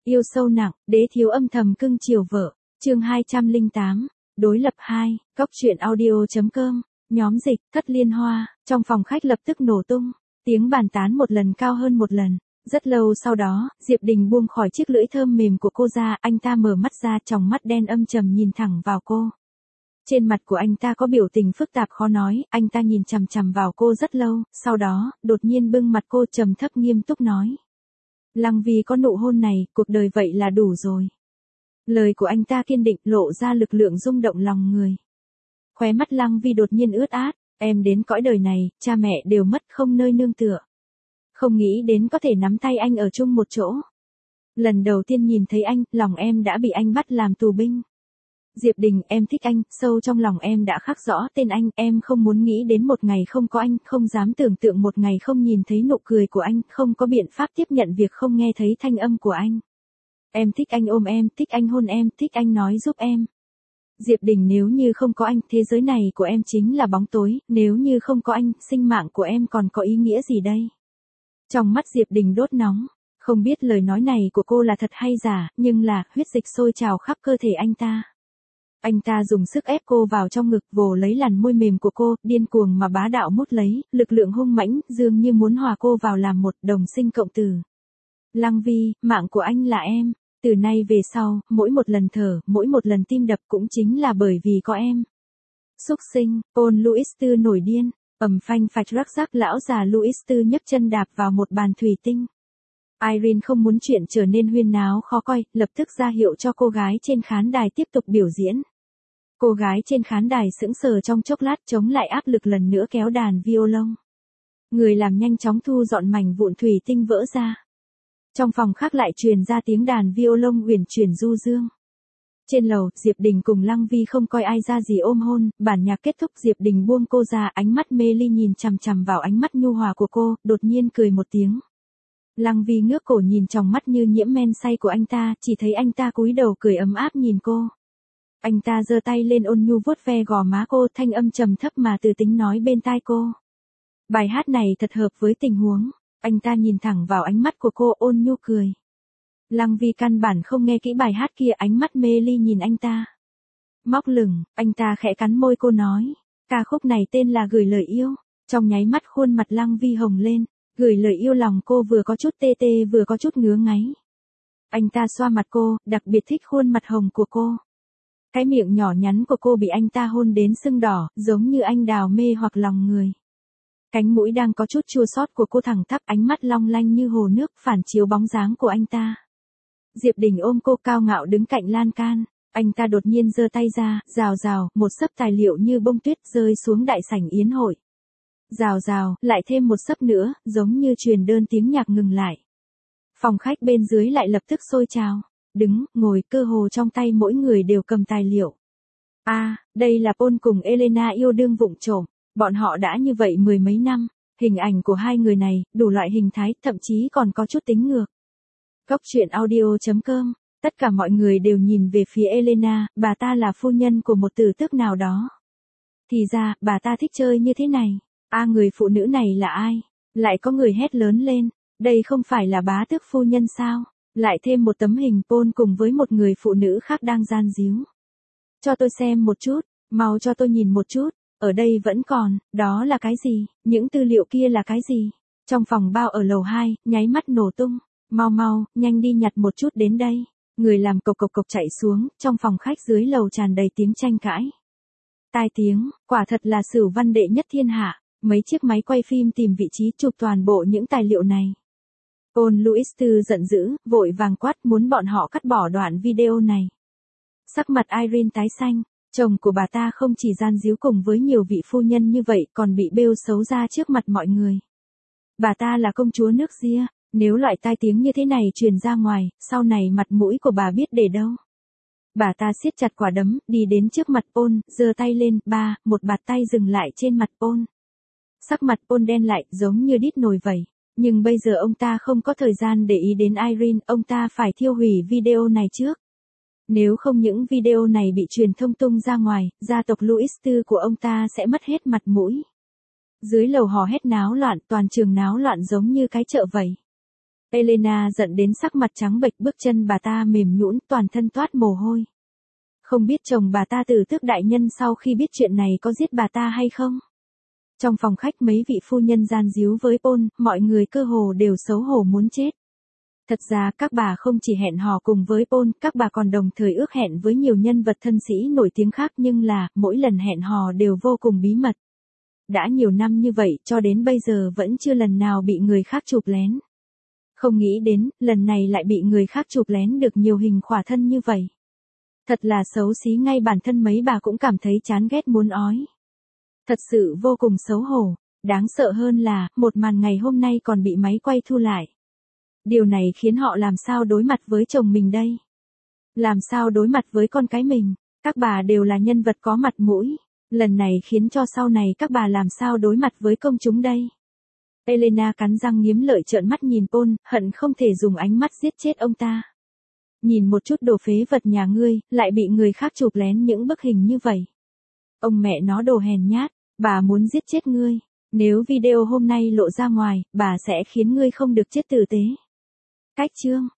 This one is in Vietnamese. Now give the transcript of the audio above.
Yêu sâu nặng, đế thiếu âm thầm cưng chiều vợ. Chương 208. Đối lập 2, Góc truyện audio.com. Nhóm dịch, Thất Liên Hoa. Trong phòng khách lập tức nổ tung. Tiếng bàn tán một lần cao hơn một lần. Rất lâu sau đó, Diệp Đình buông khỏi chiếc lưỡi thơm mềm của cô ra. Anh ta mở mắt ra, tròng mắt đen âm trầm nhìn thẳng vào cô. Trên mặt của anh ta có biểu tình phức tạp khó nói. Anh ta nhìn chằm chằm vào cô rất lâu. Sau đó, đột nhiên bưng mặt cô trầm thấp nghiêm túc nói: Lăng Vi có nụ hôn này, cuộc đời vậy là đủ rồi. Lời của anh ta kiên định, lộ ra lực lượng rung động lòng người. Khóe mắt Lăng Vi đột nhiên ướt át. Em đến cõi đời này, cha mẹ đều mất không nơi nương tựa. Không nghĩ đến có thể nắm tay anh ở chung một chỗ. Lần đầu tiên nhìn thấy anh, lòng em đã bị anh bắt làm tù binh. Diệp Đình, em thích anh, sâu trong lòng em đã khắc rõ tên anh, em không muốn nghĩ đến một ngày không có anh, không dám tưởng tượng một ngày không nhìn thấy nụ cười của anh, không có biện pháp tiếp nhận việc không nghe thấy thanh âm của anh. Em thích anh ôm em, thích anh hôn em, thích anh nói giúp em. Diệp Đình, nếu như không có anh, thế giới này của em chính là bóng tối, nếu như không có anh, sinh mạng của em còn có ý nghĩa gì đây? Trong mắt Diệp Đình đốt nóng, không biết lời nói này của cô là thật hay giả, nhưng là, huyết dịch sôi trào khắp cơ thể anh ta. Anh ta dùng sức ép cô vào trong ngực, vồ lấy làn môi mềm của cô, điên cuồng mà bá đạo mút lấy, lực lượng hung mãnh, dường như muốn hòa cô vào làm một, đồng sinh cộng tử. Lăng Vi, mạng của anh là em, từ nay về sau, mỗi một lần thở, mỗi một lần tim đập cũng chính là bởi vì có em. Xúc sinh, Paul Louis Tư nổi điên, ầm phanh phạch rắc rắc, lão già Louis Tư nhấc chân đạp vào một bàn thủy tinh. Irene không muốn chuyện trở nên huyên náo khó coi, lập tức ra hiệu cho cô gái trên khán đài tiếp tục biểu diễn. Cô gái trên khán đài sững sờ trong chốc lát, chống lại áp lực lần nữa kéo đàn violon. Người làm nhanh chóng thu dọn mảnh vụn thủy tinh vỡ ra. Trong phòng khác lại truyền ra tiếng đàn violon uyển chuyển du dương. Trên lầu, Diệp Đình cùng Lăng Vi không coi ai ra gì ôm hôn, bản nhạc kết thúc, Diệp Đình buông cô ra, ánh mắt mê ly nhìn chằm chằm vào ánh mắt nhu hòa của cô, đột nhiên cười một tiếng. Lăng Vi ngước cổ nhìn trong mắt như nhiễm men say của anh ta, chỉ thấy anh ta cúi đầu cười ấm áp nhìn cô. Anh ta giơ tay lên ôn nhu vuốt ve gò má cô, thanh âm trầm thấp mà từ tính nói bên tai cô. Bài hát này thật hợp với tình huống. Anh ta nhìn thẳng vào ánh mắt của cô, ôn nhu cười. Lăng Vi căn bản không nghe kỹ bài hát kia, ánh mắt mê ly nhìn anh ta. Móc lửng, anh ta khẽ cắn môi cô nói. Ca khúc này tên là Gửi Lời Yêu. Trong nháy mắt khuôn mặt Lăng Vi hồng lên. Gửi lời yêu, lòng cô vừa có chút tê tê vừa có chút ngứa ngáy. Anh ta xoa mặt cô, đặc biệt thích khuôn mặt hồng của cô. Cái miệng nhỏ nhắn của cô bị anh ta hôn đến sưng đỏ, giống như anh đào mê hoặc lòng người. Cánh mũi đang có chút chua xót của cô thẳng tắp, ánh mắt long lanh như hồ nước phản chiếu bóng dáng của anh ta. Diệp Đình ôm cô cao ngạo đứng cạnh lan can. Anh ta đột nhiên giơ tay ra, rào rào, một xấp tài liệu như bông tuyết rơi xuống đại sảnh yến hội. Rào rào, lại thêm một xấp nữa, giống như truyền đơn tiếng nhạc ngừng lại. Phòng khách bên dưới lại lập tức sôi trào. Đứng, ngồi, cơ hồ trong tay mỗi người đều cầm tài liệu. Đây là Paul cùng Elena yêu đương vụng trộm. Bọn họ đã như vậy mười mấy năm. Hình ảnh của hai người này, đủ loại hình thái, thậm chí còn có chút tính ngược. Góc truyện audio.com. Tất cả mọi người đều nhìn về phía Elena, bà ta là phu nhân của một tử tước nào đó. Thì ra, bà ta thích chơi như thế này. Người phụ nữ này là ai? Lại có người hét lớn lên. Đây không phải là bá tước phu nhân sao? Lại thêm một tấm hình Paul cùng với một người phụ nữ khác đang gian díu. Cho tôi xem một chút, mau cho tôi nhìn một chút. Ở đây vẫn còn, đó là cái gì? Những tư liệu kia là cái gì? Trong phòng bao ở lầu 2, nháy mắt nổ tung. Mau mau, nhanh đi nhặt một chút đến đây. Người làm cộc cộc cộc chạy xuống, trong phòng khách dưới lầu tràn đầy tiếng tranh cãi. Tai tiếng, quả thật là Sửu Văn đệ nhất thiên hạ. Mấy chiếc máy quay phim tìm vị trí chụp toàn bộ những tài liệu này. Paul Louis Tư giận dữ, vội vàng quát muốn bọn họ cắt bỏ đoạn video này. Sắc mặt Irene tái xanh, chồng của bà ta không chỉ gian díu cùng với nhiều vị phu nhân như vậy còn bị bêu xấu ra trước mặt mọi người. Bà ta là công chúa nước Ria, nếu loại tai tiếng như thế này truyền ra ngoài, sau này mặt mũi của bà biết để đâu. Bà ta siết chặt quả đấm, đi đến trước mặt Paul, giơ tay lên, một bạt tay dừng lại trên mặt Paul. Sắc mặt Paul đen lại, giống như đít nồi vậy. Nhưng bây giờ ông ta không có thời gian để ý đến Irene, ông ta phải thiêu hủy video này trước. Nếu không những video này bị truyền thông tung ra ngoài, gia tộc Louis Tư của ông ta sẽ mất hết mặt mũi. Dưới lầu hò hét náo loạn, toàn trường náo loạn giống như cái chợ vậy. Elena giận đến sắc mặt trắng bệch, bước chân bà ta mềm nhũn, toàn thân toát mồ hôi. Không biết chồng bà ta Tử Tước đại nhân sau khi biết chuyện này có giết bà ta hay không? Trong phòng khách mấy vị phu nhân gian díu với Paul, mọi người cơ hồ đều xấu hổ muốn chết. Thật ra các bà không chỉ hẹn hò cùng với Paul, các bà còn đồng thời ước hẹn với nhiều nhân vật thân sĩ nổi tiếng khác, nhưng là, mỗi lần hẹn hò đều vô cùng bí mật. Đã nhiều năm như vậy cho đến bây giờ vẫn chưa lần nào bị người khác chụp lén. Không nghĩ đến, lần này lại bị người khác chụp lén được nhiều hình khỏa thân như vậy. Thật là xấu xí, ngay bản thân mấy bà cũng cảm thấy chán ghét muốn ói. Thật sự vô cùng xấu hổ, đáng sợ hơn là, một màn ngày hôm nay còn bị máy quay thu lại. Điều này khiến họ làm sao đối mặt với chồng mình đây? Làm sao đối mặt với con cái mình? Các bà đều là nhân vật có mặt mũi. Lần này khiến cho sau này các bà làm sao đối mặt với công chúng đây? Elena cắn răng nghiến lợi trợn mắt nhìn Paul, hận không thể dùng ánh mắt giết chết ông ta. Nhìn một chút đồ phế vật nhà ngươi, lại bị người khác chụp lén những bức hình như vậy. Ông mẹ nó đồ hèn nhát, bà muốn giết chết ngươi. Nếu video hôm nay lộ ra ngoài, bà sẽ khiến ngươi không được chết tử tế. Cách chương